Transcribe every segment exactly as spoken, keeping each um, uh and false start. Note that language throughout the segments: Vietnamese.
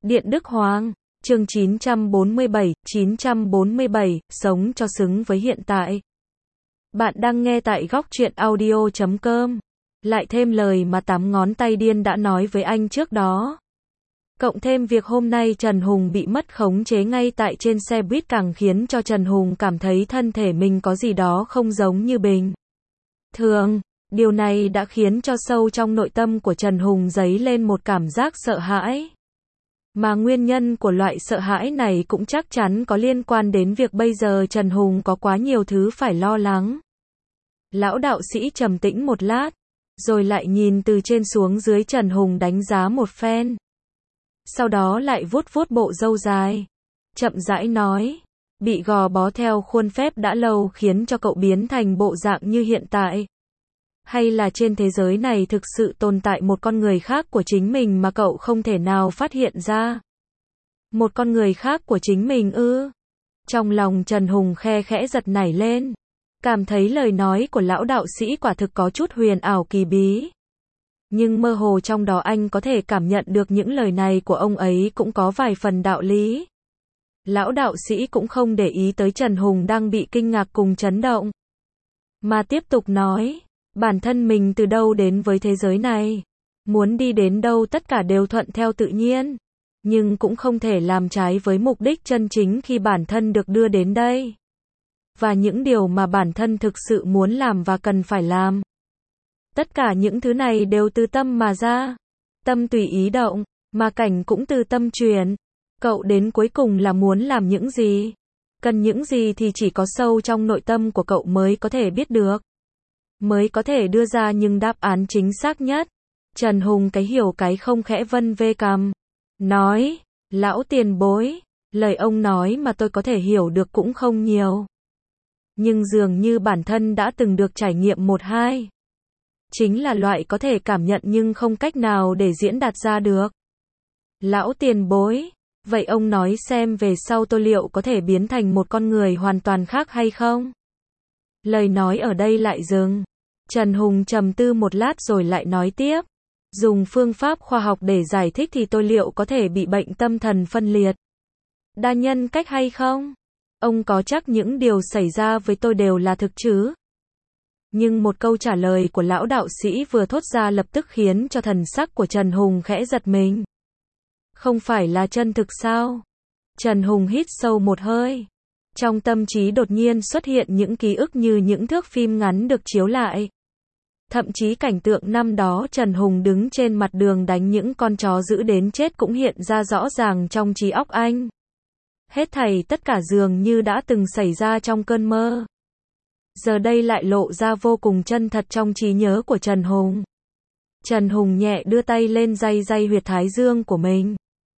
Điện Đức Hoàng, chương chín trăm bốn mươi bảy, chín trăm bốn mươi bảy, sống cho xứng với hiện tại. Bạn đang nghe tại góc truyện audio chấm com. Lại thêm lời mà tám ngón tay điên đã nói với anh trước đó. Cộng thêm việc hôm nay Trần Hùng bị mất khống chế ngay tại trên xe buýt càng khiến cho Trần Hùng cảm thấy thân thể mình có gì đó không giống như bình thường. Điều này đã khiến cho sâu trong nội tâm của Trần Hùng dấy lên một cảm giác sợ hãi. Mà nguyên nhân của loại sợ hãi này cũng chắc chắn có liên quan đến việc bây giờ Trần Hùng có quá nhiều thứ phải lo lắng. Lão đạo sĩ trầm tĩnh một lát, rồi lại nhìn từ trên xuống dưới Trần Hùng đánh giá một phen. Sau đó lại vuốt vuốt bộ râu dài, chậm rãi nói, bị gò bó theo khuôn phép đã lâu khiến cho cậu biến thành bộ dạng như hiện tại. Hay là trên thế giới này thực sự tồn tại một con người khác của chính mình mà cậu không thể nào phát hiện ra? Một con người khác của chính mình ư? Trong lòng Trần Hùng khe khẽ giật nảy lên, cảm thấy lời nói của lão đạo sĩ quả thực có chút huyền ảo kỳ bí. Nhưng mơ hồ trong đó anh có thể cảm nhận được những lời này của ông ấy cũng có vài phần đạo lý. Lão đạo sĩ cũng không để ý tới Trần Hùng đang bị kinh ngạc cùng chấn động, mà tiếp tục nói, bản thân mình từ đâu đến với thế giới này, muốn đi đến đâu tất cả đều thuận theo tự nhiên, nhưng cũng không thể làm trái với mục đích chân chính khi bản thân được đưa đến đây. Và những điều mà bản thân thực sự muốn làm và cần phải làm. Tất cả những thứ này đều từ tâm mà ra. Tâm tùy ý động, mà cảnh cũng từ tâm truyền. Cậu đến cuối cùng là muốn làm những gì? Cần những gì thì chỉ có sâu trong nội tâm của cậu mới có thể biết được. Mới có thể đưa ra những đáp án chính xác nhất. Trần Hùng cái hiểu cái không khẽ vân vê cằm. Nói, lão tiền bối, lời ông nói mà tôi có thể hiểu được cũng không nhiều. Nhưng dường như bản thân đã từng được trải nghiệm một hai. Chính là loại có thể cảm nhận nhưng không cách nào để diễn đạt ra được. Lão tiền bối, vậy ông nói xem về sau tôi liệu có thể biến thành một con người hoàn toàn khác hay không? Lời nói ở đây lại dừng. Trần Hùng trầm tư một lát rồi lại nói tiếp. Dùng phương pháp khoa học để giải thích thì tôi liệu có thể bị bệnh tâm thần phân liệt, đa nhân cách hay không? Ông có chắc những điều xảy ra với tôi đều là thực chứ? Nhưng một câu trả lời của lão đạo sĩ vừa thốt ra lập tức khiến cho thần sắc của Trần Hùng khẽ giật mình. Không phải là chân thực sao? Trần Hùng hít sâu một hơi. Trong tâm trí đột nhiên xuất hiện những ký ức như những thước phim ngắn được chiếu lại. Thậm chí cảnh tượng năm đó Trần Hùng đứng trên mặt đường đánh những con chó dữ đến chết cũng hiện ra rõ ràng trong trí óc anh. Hết thảy tất cả dường như đã từng xảy ra trong cơn mơ. Giờ đây lại lộ ra vô cùng chân thật trong trí nhớ của Trần Hùng. Trần Hùng nhẹ đưa tay lên day day huyệt thái dương của mình.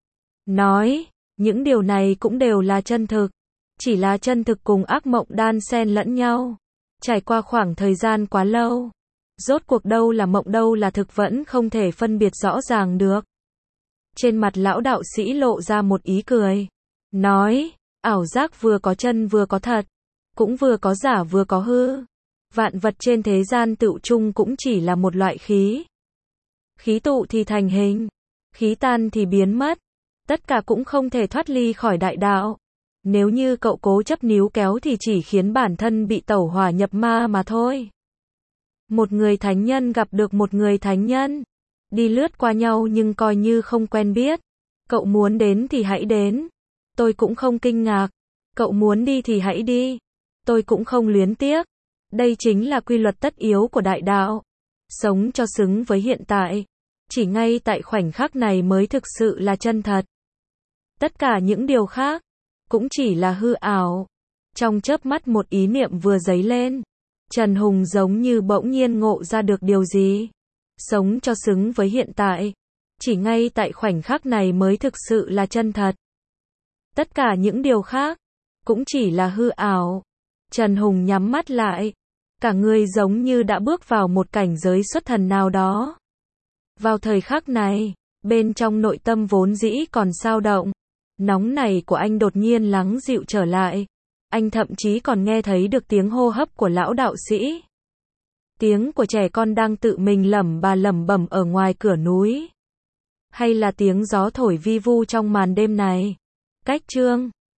Nói, những điều này cũng đều là chân thực. Chỉ là chân thực cùng ác mộng đan xen lẫn nhau. Trải qua khoảng thời gian quá lâu. Rốt cuộc đâu là mộng đâu là thực vẫn không thể phân biệt rõ ràng được. Trên mặt lão đạo sĩ lộ ra một ý cười. Nói, ảo giác vừa có chân vừa có thật. Cũng vừa có giả vừa có hư. Vạn vật trên thế gian tựu chung cũng chỉ là một loại khí. Khí tụ thì thành hình. Khí tan thì biến mất. Tất cả cũng không thể thoát ly khỏi đại đạo. Nếu như cậu cố chấp níu kéo thì chỉ khiến bản thân bị tẩu hỏa nhập ma mà thôi. Một người thánh nhân gặp được một người thánh nhân. Đi lướt qua nhau nhưng coi như không quen biết. Cậu muốn đến thì hãy đến. Tôi cũng không kinh ngạc. Cậu muốn đi thì hãy đi. Tôi cũng không luyến tiếc. Đây chính là quy luật tất yếu của đại đạo. Sống cho xứng với hiện tại. Chỉ ngay tại khoảnh khắc này mới thực sự là chân thật. Tất cả những điều khác cũng chỉ là hư ảo. Trong chớp mắt một ý niệm vừa dấy lên. Trần Hùng giống như bỗng nhiên ngộ ra được điều gì. Sống cho xứng với hiện tại. Chỉ ngay tại khoảnh khắc này mới thực sự là chân thật. Tất cả những điều khác cũng chỉ là hư ảo. Trần Hùng nhắm mắt lại. Cả người giống như đã bước vào một cảnh giới xuất thần nào đó. Vào thời khắc này, bên trong nội tâm vốn dĩ còn dao động, nóng này của anh đột nhiên lắng dịu trở lại. Anh thậm chí còn nghe thấy được tiếng hô hấp của lão đạo sĩ. Tiếng của trẻ con đang tự mình lẩm bà lẩm bẩm ở ngoài cửa núi. hay là tiếng gió thổi vi vu trong màn đêm này? Cách chương